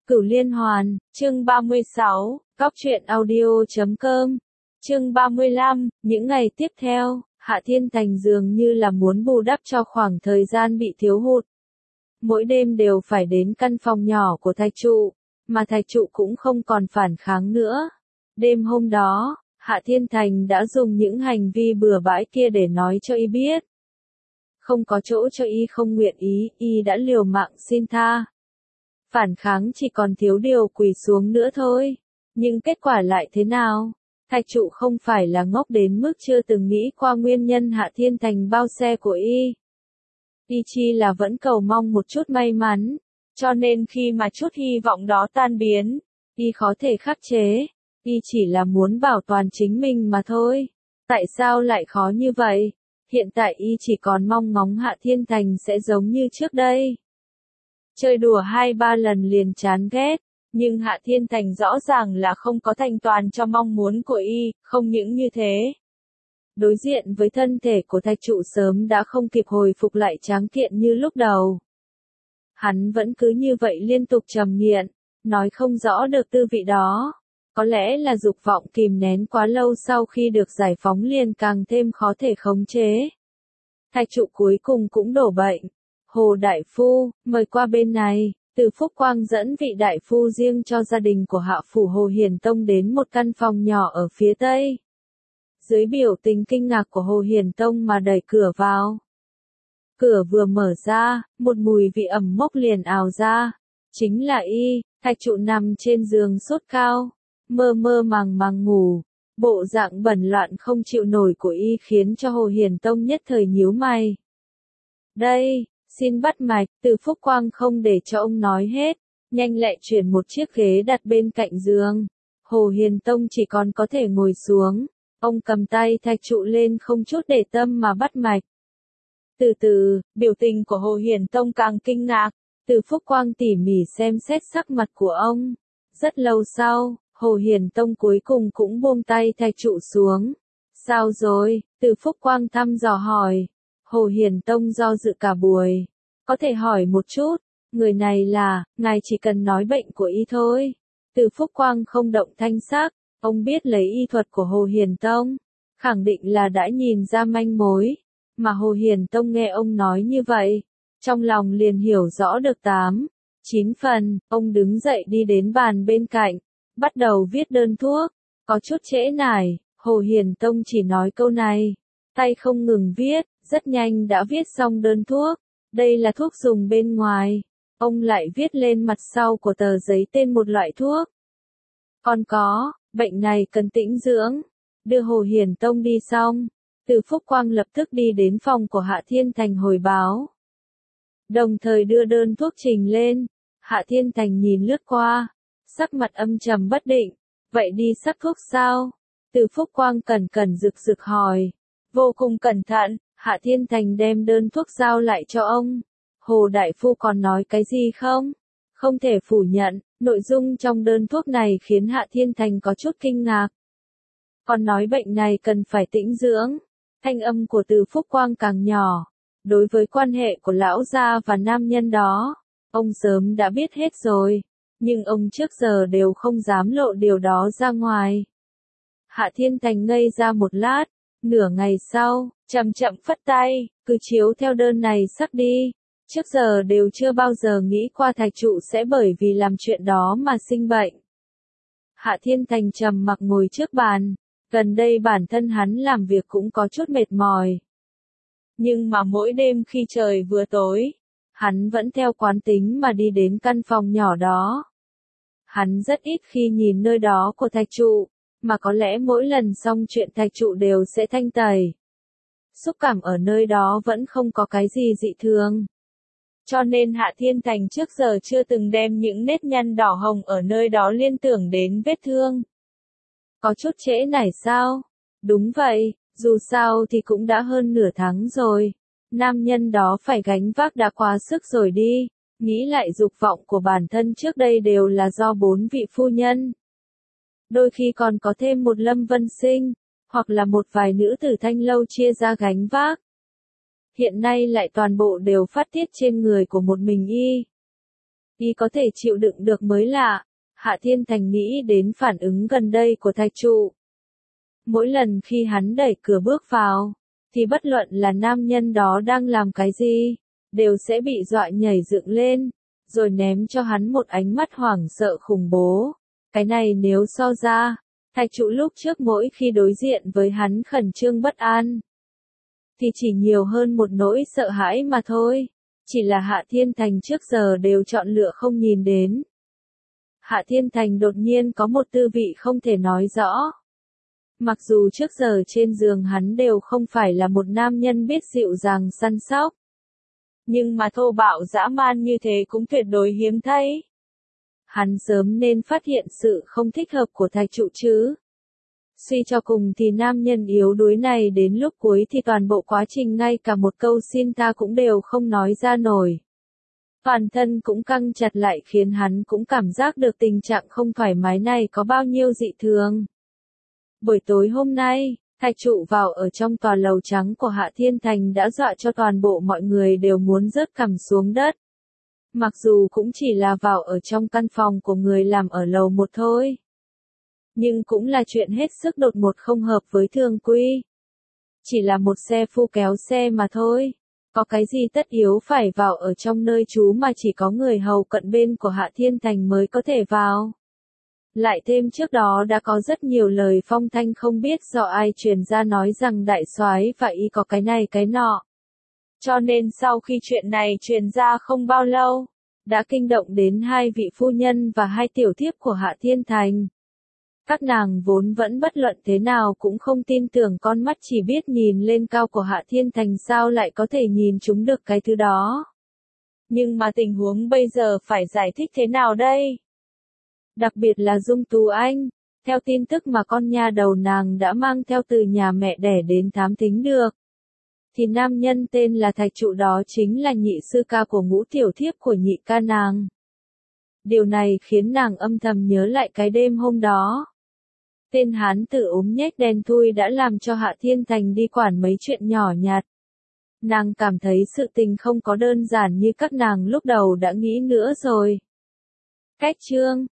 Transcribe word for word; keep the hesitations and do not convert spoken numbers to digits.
Cửu Liên Hoàn, chương ba mươi sáu, Góc truyện audio chấm com, chương ba mươi lăm, những ngày tiếp theo, Hạ Thiên Thành dường như là muốn bù đắp cho khoảng thời gian bị thiếu hụt. Mỗi đêm đều phải đến căn phòng nhỏ của thạch trụ, mà thạch trụ cũng không còn phản kháng nữa. Đêm hôm đó, Hạ Thiên Thành đã dùng những hành vi bừa bãi kia để nói cho y biết. Không có chỗ cho y không nguyện ý, y đã liều mạng xin tha. Phản kháng chỉ còn thiếu điều quỳ xuống nữa thôi. Nhưng kết quả lại thế nào? Thạch trụ không phải là ngốc đến mức chưa từng nghĩ qua nguyên nhân Hạ Thiên Thành bao xe của y. Y chi là vẫn cầu mong một chút may mắn, cho nên khi mà chút hy vọng đó tan biến, y khó thể khắc chế, y chỉ là muốn bảo toàn chính mình mà thôi. Tại sao lại khó như vậy? Hiện tại y chỉ còn mong ngóng Hạ Thiên Thành sẽ giống như trước đây. Chơi đùa hai ba lần liền chán ghét, nhưng Hạ Thiên Thành rõ ràng là không có thành toàn cho mong muốn của y, không những như thế. Đối diện với thân thể của thạch trụ sớm đã không kịp hồi phục lại tráng kiện như lúc đầu. Hắn vẫn cứ như vậy liên tục trầm nghiện, nói không rõ được tư vị đó. Có lẽ là dục vọng kìm nén quá lâu sau khi được giải phóng liền càng thêm khó thể khống chế. Thạch trụ cuối cùng cũng đổ bệnh. Hồ Đại Phu, mời qua bên này. Từ Phúc Quang dẫn vị đại phu riêng cho gia đình của Hạ Phủ Hồ Hiền Tông đến một căn phòng nhỏ ở phía tây. Dưới biểu tình kinh ngạc của Hồ Hiền Tông mà đẩy cửa vào. Cửa vừa mở ra, một mùi vị ẩm mốc liền ào ra. Chính là y. Thạch trụ nằm trên giường sốt cao, mơ mơ màng màng ngủ. Bộ dạng bẩn loạn không chịu nổi của y khiến cho Hồ Hiền Tông nhất thời nhíu mày. Đây, xin bắt mạch. Từ Phúc Quang không để cho ông nói hết, nhanh lẹ chuyển một chiếc ghế đặt bên cạnh giường. Hồ Hiền Tông chỉ còn có thể ngồi xuống. Ông cầm tay thạch trụ lên không chút để tâm mà bắt mạch. Từ từ, biểu tình của Hồ Hiền Tông càng kinh ngạc. Từ Phúc Quang tỉ mỉ xem xét sắc mặt của ông. Rất lâu sau, Hồ Hiền Tông cuối cùng cũng buông tay thạch trụ xuống. Sao rồi? Từ Phúc Quang thăm dò hỏi. Hồ Hiền Tông do dự cả buổi. Có thể hỏi một chút, người này là, ngài chỉ cần nói bệnh của y thôi. Từ Phúc Quang không động thanh sắc, ông biết lấy y thuật của Hồ Hiền Tông, khẳng định là đã nhìn ra manh mối. Mà Hồ Hiền Tông nghe ông nói như vậy, trong lòng liền hiểu rõ được tám, chín phần. Ông đứng dậy đi đến bàn bên cạnh, bắt đầu viết đơn thuốc. Có chút trễ nải, Hồ Hiền Tông chỉ nói câu này, tay không ngừng viết, rất nhanh đã viết xong đơn thuốc. Đây là thuốc dùng bên ngoài. Ông lại viết lên mặt sau của tờ giấy tên một loại thuốc. Còn có, bệnh này cần tĩnh dưỡng. Đưa Hồ Hiền Tông đi xong, Từ Phúc Quang lập tức đi đến phòng của Hạ Thiên Thành hồi báo. Đồng thời đưa đơn thuốc trình lên. Hạ Thiên Thành nhìn lướt qua, sắc mặt âm trầm bất định. Vậy đi sắc thuốc sao? Từ Phúc Quang cẩn cẩn rực rực hỏi. Vô cùng cẩn thận, Hạ Thiên Thành đem đơn thuốc giao lại cho ông. Hồ Đại Phu còn nói cái gì không? Không thể phủ nhận, nội dung trong đơn thuốc này khiến Hạ Thiên Thành có chút kinh ngạc. Còn nói bệnh này cần phải tĩnh dưỡng. Thanh âm của Từ Phúc Quang càng nhỏ. Đối với quan hệ của lão gia và nam nhân đó, ông sớm đã biết hết rồi. Nhưng ông trước giờ đều không dám lộ điều đó ra ngoài. Hạ Thiên Thành ngây ra một lát. Nửa ngày sau, chậm chậm phất tay, cứ chiếu theo đơn này sắc đi. Trước giờ đều chưa bao giờ nghĩ qua thạch trụ sẽ bởi vì làm chuyện đó mà sinh bệnh. Hạ Thiên Thành trầm mặc ngồi trước bàn. Gần đây bản thân hắn làm việc cũng có chút mệt mỏi. Nhưng mà mỗi đêm khi trời vừa tối, hắn vẫn theo quán tính mà đi đến căn phòng nhỏ đó. Hắn rất ít khi nhìn nơi đó của thạch trụ, mà có lẽ mỗi lần xong chuyện thạch trụ đều sẽ thanh tẩy. Xúc cảm ở nơi đó vẫn không có cái gì dị thường. Cho nên Hạ Thiên Thành trước giờ chưa từng đem những nếp nhăn đỏ hồng ở nơi đó liên tưởng đến vết thương. Có chút trễ nải sao? Đúng vậy, dù sao thì cũng đã hơn nửa tháng rồi. Nam nhân đó phải gánh vác đã quá sức rồi đi. Nghĩ lại dục vọng của bản thân trước đây đều là do bốn vị phu nhân. Đôi khi còn có thêm một Lâm Vân Sinh, hoặc là một vài nữ tử Thanh Lâu chia ra gánh vác. Hiện nay lại toàn bộ đều phát tiết trên người của một mình y. y có thể chịu đựng được mới lạ. Hạ Thiên Thành nghĩ đến phản ứng gần đây của thạch trụ. Mỗi lần khi hắn đẩy cửa bước vào, thì bất luận là nam nhân đó đang làm cái gì, đều sẽ bị dọa nhảy dựng lên, rồi ném cho hắn một ánh mắt hoảng sợ khủng bố. Cái này nếu so ra, thạch trụ lúc trước mỗi khi đối diện với hắn khẩn trương bất an, thì chỉ nhiều hơn một nỗi sợ hãi mà thôi. Chỉ là Hạ Thiên Thành trước giờ đều chọn lựa không nhìn đến. Hạ Thiên Thành đột nhiên có một tư vị không thể nói rõ. Mặc dù trước giờ trên giường hắn đều không phải là một nam nhân biết dịu dàng săn sóc, nhưng mà thô bạo dã man như thế cũng tuyệt đối hiếm thấy. Hắn sớm nên phát hiện sự không thích hợp của thạch trụ chứ. Suy cho cùng thì nam nhân yếu đuối này đến lúc cuối thì toàn bộ quá trình ngay cả một câu xin tha cũng đều không nói ra nổi. Toàn thân cũng căng chặt lại khiến hắn cũng cảm giác được tình trạng không thoải mái này có bao nhiêu dị thường. Buổi tối hôm nay, thạch trụ vào ở trong tòa lầu trắng của Hạ Thiên Thành đã dọa cho toàn bộ mọi người đều muốn rớt cằm xuống đất. Mặc dù cũng chỉ là vào ở trong căn phòng của người làm ở lầu một thôi. Nhưng cũng là chuyện hết sức đột ngột không hợp với thường quy. Chỉ là một xe phu kéo xe mà thôi. Có cái gì tất yếu phải vào ở trong nơi trú mà chỉ có người hầu cận bên của Hạ Thiên Thành mới có thể vào. Lại thêm trước đó đã có rất nhiều lời phong thanh không biết do ai truyền ra nói rằng đại soái và y có cái này cái nọ. Cho nên sau khi chuyện này truyền ra không bao lâu, đã kinh động đến hai vị phu nhân và hai tiểu thiếp của Hạ Thiên Thành. Các nàng vốn vẫn bất luận thế nào cũng không tin tưởng con mắt chỉ biết nhìn lên cao của Hạ Thiên Thành sao lại có thể nhìn trúng được cái thứ đó. Nhưng mà tình huống bây giờ phải giải thích thế nào đây? Đặc biệt là Dung Tú Anh, theo tin tức mà con nha đầu nàng đã mang theo từ nhà mẹ đẻ đến thám thính được, thì nam nhân tên là thạch trụ đó chính là nhị sư ca của ngũ tiểu thiếp của nhị ca nàng. Điều này khiến nàng âm thầm nhớ lại cái đêm hôm đó. Tên hán tử ốm nhếch đen thui đã làm cho Hạ Thiên Thành đi quản mấy chuyện nhỏ nhặt. Nàng cảm thấy sự tình không có đơn giản như các nàng lúc đầu đã nghĩ nữa rồi. Cách chương